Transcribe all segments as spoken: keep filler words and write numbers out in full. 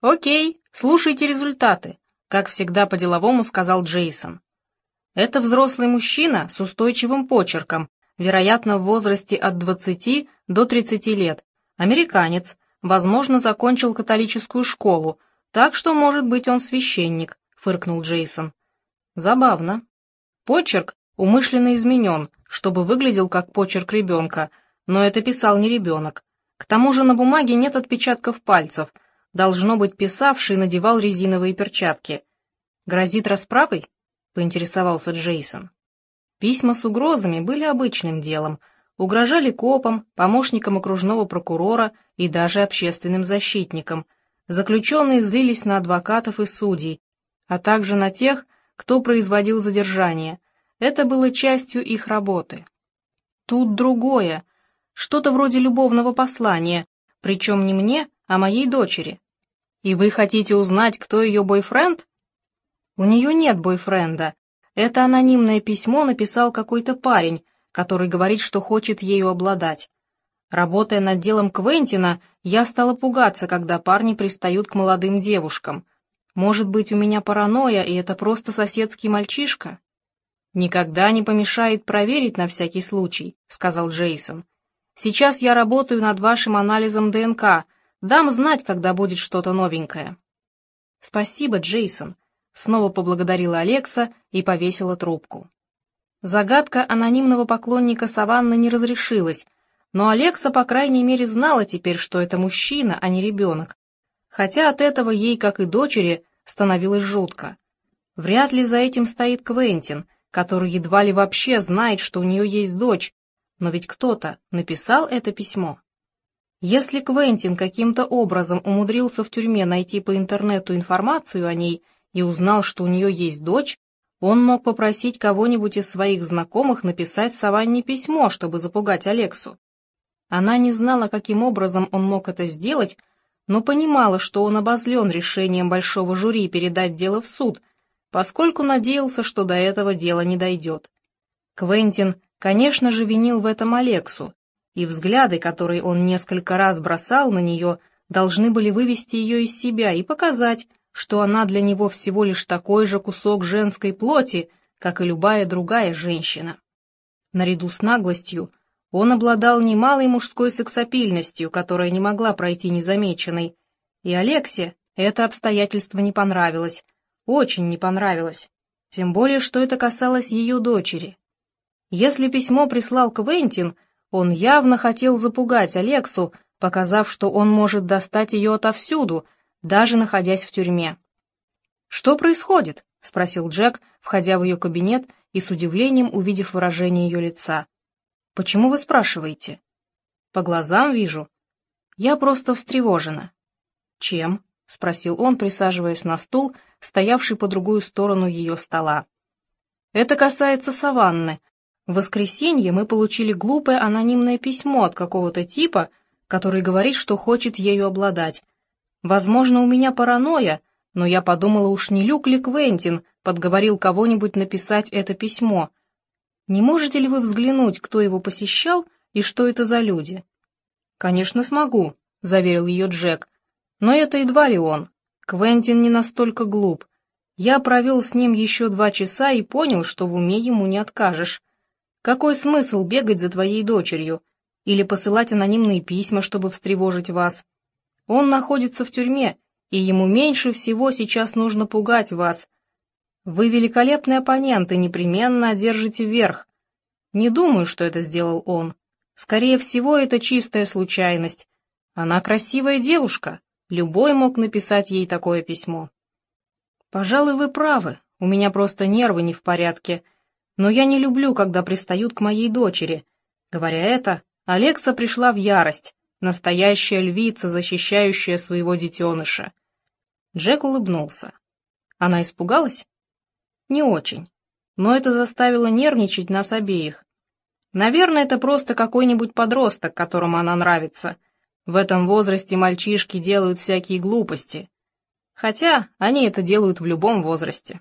«Окей, слушайте результаты», — как всегда по-деловому сказал Джейсон. «Это взрослый мужчина с устойчивым почерком, вероятно, в возрасте от двадцати до тридцати лет, американец, возможно, закончил католическую школу, так что, может быть, он священник», — фыркнул Джейсон. «Забавно. Почерк умышленно изменен, чтобы выглядел как почерк ребенка, но это писал не ребенок. К тому же на бумаге нет отпечатков пальцев. Должно быть, писавший надевал резиновые перчатки. «Грозит расправой?» — поинтересовался Джейсон. Письма с угрозами были обычным делом. Угрожали копам, помощникам окружного прокурора и даже общественным защитникам. Заключенные злились на адвокатов и судей, а также на тех, кто производил задержание. Это было частью их работы. Тут другое, что-то вроде любовного послания, причем не мне, а моей дочери. И вы хотите узнать, кто ее бойфренд? У нее нет бойфренда. Это анонимное письмо написал какой-то парень, который говорит, что хочет ею обладать. Работая над делом Квентина, я стала пугаться, когда парни пристают к молодым девушкам. Может быть, у меня паранойя, и это просто соседский мальчишка? «Никогда не помешает проверить на всякий случай», — сказал Джейсон. «Сейчас я работаю над вашим анализом ДНК. Дам знать, когда будет что-то новенькое». «Спасибо, Джейсон», — снова поблагодарила Алекса и повесила трубку. Загадка анонимного поклонника Саванны не разрешилась, но Алекса, по крайней мере, знала теперь, что это мужчина, а не ребенок. Хотя от этого ей, как и дочери, становилось жутко. Вряд ли за этим стоит Квентин, который едва ли вообще знает, что у нее есть дочь, но ведь кто-то написал это письмо. Если Квентин каким-то образом умудрился в тюрьме найти по интернету информацию о ней и узнал, что у нее есть дочь, он мог попросить кого-нибудь из своих знакомых написать Саванне письмо, чтобы запугать Алексу. Она не знала, каким образом он мог это сделать, но понимала, что он обозлен решением большого жюри передать дело в суд, поскольку надеялся, что до этого дело не дойдет. Квентин, конечно же, винил в этом Алексу, и взгляды, которые он несколько раз бросал на нее, должны были вывести ее из себя и показать, что она для него всего лишь такой же кусок женской плоти, как и любая другая женщина. Наряду с наглостью он обладал немалой мужской сексапильностью, которая не могла пройти незамеченной, и Алексе это обстоятельство не понравилось, очень не понравилось, тем более, что это касалось ее дочери. Если письмо прислал Квентин, он явно хотел запугать Алексу, показав, что он может достать ее отовсюду, даже находясь в тюрьме. «Что происходит?» — спросил Джек, входя в ее кабинет и с удивлением увидев выражение ее лица. «Почему вы спрашиваете?» «По глазам вижу». «Я просто встревожена». «Чем?» — спросил он, присаживаясь на стул, стоявший по другую сторону ее стола. «Это касается Саванны. В воскресенье мы получили глупое анонимное письмо от какого-то типа, который говорит, что хочет ею обладать. Возможно, у меня паранойя, но я подумала, уж не Люк ли Квентин подговорил кого-нибудь написать это письмо. Не можете ли вы взглянуть, кто его посещал и что это за люди?» «Конечно, смогу», — заверил ее Джек. «Но это едва ли он. Квентин не настолько глуп. Я провел с ним еще два часа и понял, что в уме ему не откажешь. Какой смысл бегать за твоей дочерью или посылать анонимные письма, чтобы встревожить вас? Он находится в тюрьме, и ему меньше всего сейчас нужно пугать вас. Вы великолепный оппонент и непременно одержите верх. Не думаю, что это сделал он. Скорее всего, это чистая случайность. Она красивая девушка, любой мог написать ей такое письмо». «Пожалуй, вы правы, у меня просто нервы не в порядке. Но я не люблю, когда пристают к моей дочери». Говоря это, Алекса пришла в ярость, настоящая львица, защищающая своего детеныша. Джек улыбнулся. Она испугалась? Не очень, но это заставило нервничать нас обеих. Наверное, это просто какой-нибудь подросток, которому она нравится. В этом возрасте мальчишки делают всякие глупости. Хотя они это делают в любом возрасте.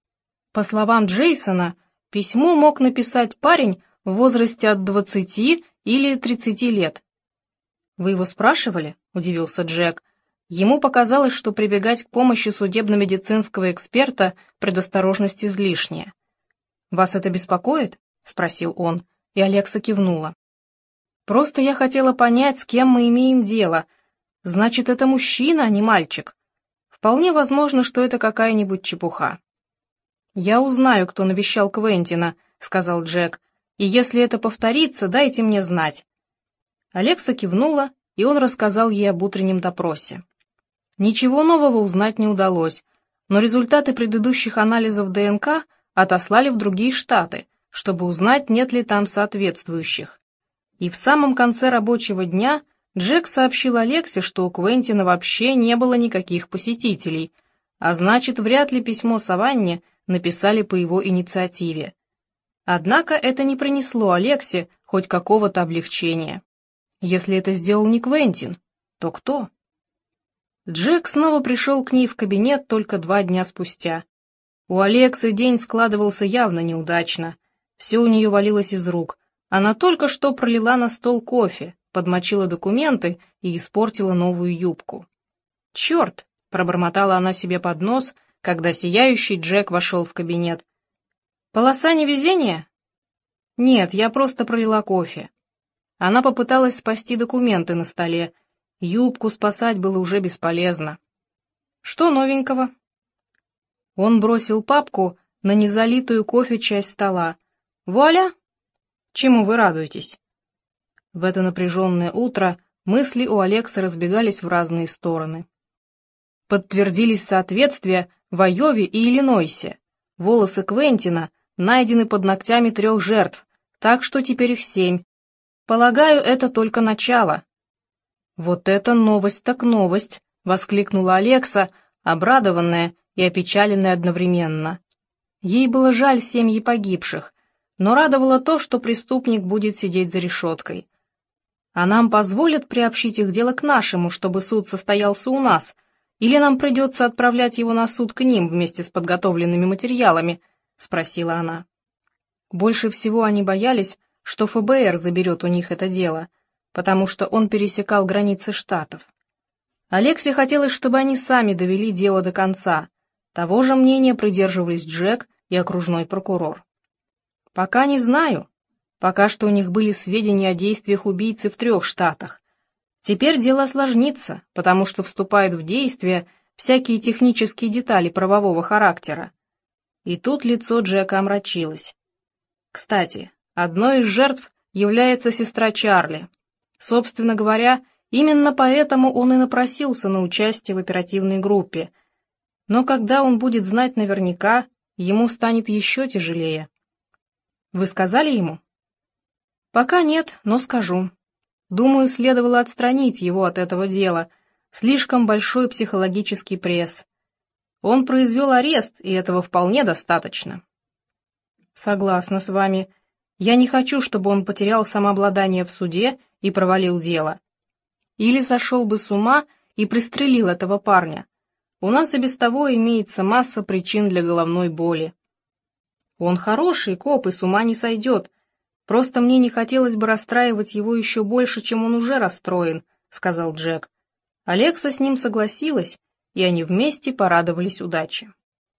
По словам Джейсона, письмо мог написать парень в возрасте от двадцати или тридцати лет. «Вы его спрашивали?» — удивился Джек. Ему показалось, что прибегать к помощи судебно-медицинского эксперта предосторожность излишняя. «Вас это беспокоит?» — спросил он, и Алекса кивнула. «Просто я хотела понять, с кем мы имеем дело. Значит, это мужчина, а не мальчик. Вполне возможно, что это какая-нибудь чепуха». «Я узнаю, кто навещал Квентина», — сказал Джек, «и если это повторится, дайте мне знать». Алекса кивнула, и он рассказал ей об утреннем допросе. Ничего нового узнать не удалось, но результаты предыдущих анализов ДНК отослали в другие штаты, чтобы узнать, нет ли там соответствующих. И в самом конце рабочего дня Джек сообщил Алексе, что у Квентина вообще не было никаких посетителей, а значит, вряд ли письмо Саванне написали по его инициативе. Однако это не принесло Алексе хоть какого-то облегчения. Если это сделал не Квентин, то кто? Джек снова пришел к ней в кабинет только два дня спустя. У Алексы день складывался явно неудачно. Все у нее валилось из рук. Она только что пролила на стол кофе, подмочила документы и испортила новую юбку. «Черт!» — пробормотала она себе под нос, когда сияющий Джек вошел в кабинет. «Полоса невезения?» «Нет, я просто пролила кофе». Она попыталась спасти документы на столе. Юбку спасать было уже бесполезно. «Что новенького?» Он бросил папку на незалитую кофе часть стола. «Вуаля! Чему вы радуетесь?» В это напряженное утро мысли у Алексы разбегались в разные стороны. Подтвердились соответствия в Айове и Иллинойсе. Волосы Квентина найдены под ногтями трех жертв, так что теперь их семь. Полагаю, это только начало. «Вот это новость так новость!» — воскликнула Алекса, обрадованная и опечаленная одновременно. Ей было жаль семьи погибших, но радовало то, что преступник будет сидеть за решеткой. «А нам позволят приобщить их дело к нашему, чтобы суд состоялся у нас, или нам придется отправлять его на суд к ним вместе с подготовленными материалами?» — спросила она. Больше всего они боялись, что ФБР заберет у них это дело, потому что он пересекал границы штатов. Алексе хотелось, чтобы они сами довели дело до конца. Того же мнения придерживались Джек и окружной прокурор. «Пока не знаю. Пока что у них были сведения о действиях убийцы в трех штатах. Теперь дело осложнится, потому что вступают в действие всякие технические детали правового характера». И тут лицо Джека омрачилось. Кстати, одной из жертв является сестра Чарли. Собственно говоря, именно поэтому он и напросился на участие в оперативной группе. Но когда он будет знать наверняка, ему станет еще тяжелее. Вы сказали ему? Пока нет, но скажу. Думаю, следовало отстранить его от этого дела. Слишком большой психологический пресс. Он произвел арест, и этого вполне достаточно. Согласна с вами. Я не хочу, чтобы он потерял самообладание в суде и провалил дело. Или сошел бы с ума и пристрелил этого парня. У нас и без того имеется масса причин для головной боли. Он хороший коп и с ума не сойдет. Просто мне не хотелось бы расстраивать его еще больше, чем он уже расстроен, — сказал Джек. Алекса с ним согласилась, и они вместе порадовались удаче.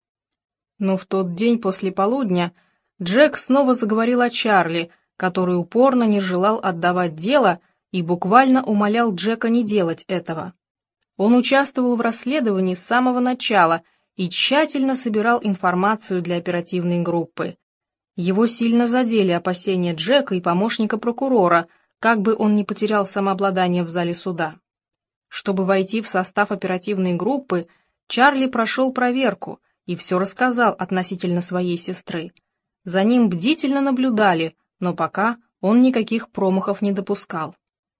Но в тот день после полудня Джек снова заговорил о Чарли, который упорно не желал отдавать дело и буквально умолял Джека не делать этого. Он участвовал в расследовании с самого начала и тщательно собирал информацию для оперативной группы. Его сильно задели опасения Джека и помощника прокурора, как бы он не потерял самообладание в зале суда. Чтобы войти в состав оперативной группы, Чарли прошел проверку и все рассказал относительно своей сестры. За ним бдительно наблюдали, но пока он никаких промахов не допускал.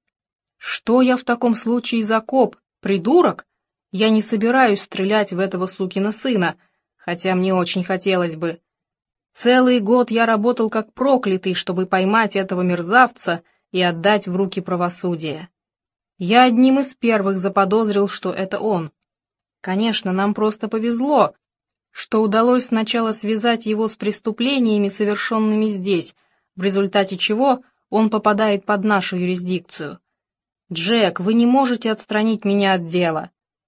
«Что я в таком случае за коп? Придурок? Я не собираюсь стрелять в этого сукина сына, хотя мне очень хотелось бы. Целый год я работал как проклятый, чтобы поймать этого мерзавца и отдать в руки правосудия. Я одним из первых заподозрил, что это он. Конечно, нам просто повезло, что удалось сначала связать его с преступлениями, совершенными здесь, в результате чего он попадает под нашу юрисдикцию. Джек, вы не можете отстранить меня от дела.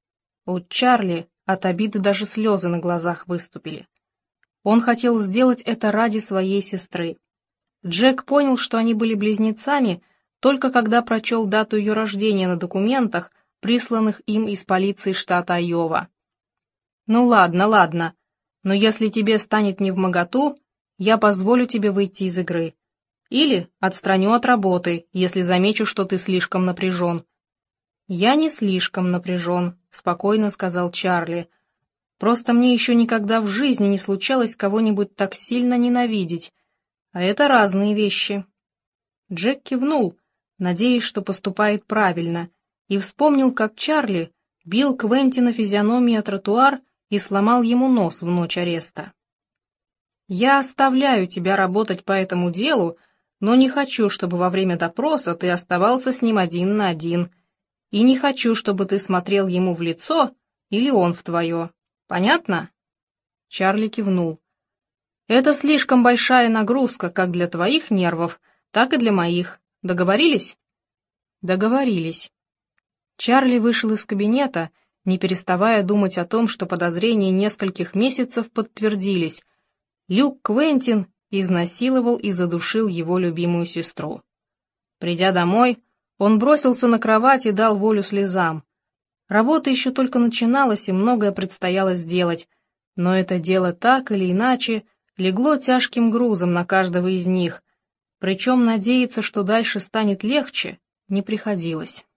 У Чарли от обиды даже слезы на глазах выступили. Он хотел сделать это ради своей сестры. Джек понял, что они были близнецами, только когда прочел дату ее рождения на документах, присланных им из полиции штата Айова. «Ну ладно, ладно, но если тебе станет невмоготу, я позволю тебе выйти из игры. Или отстраню от работы, если замечу, что ты слишком напряжен». «Я не слишком напряжен», — спокойно сказал Чарли. «Просто мне еще никогда в жизни не случалось кого-нибудь так сильно ненавидеть. А это разные вещи». Джек кивнул, надеясь, что поступает правильно, и вспомнил, как Чарли бил Квентина физиономией о тротуар и сломал ему нос в ночь ареста. «Я оставляю тебя работать по этому делу, но не хочу, чтобы во время допроса ты оставался с ним один на один. И не хочу, чтобы ты смотрел ему в лицо или он в твое. Понятно?» Чарли кивнул. «Это слишком большая нагрузка как для твоих нервов, так и для моих. Договорились?» «Договорились». Чарли вышел из кабинета, не переставая думать о том, что подозрения нескольких месяцев подтвердились. Люк Квентин изнасиловал и задушил его любимую сестру. Придя домой, он бросился на кровать и дал волю слезам. Работа еще только начиналась, и многое предстояло сделать, но это дело так или иначе легло тяжким грузом на каждого из них, причем надеяться, что дальше станет легче, не приходилось.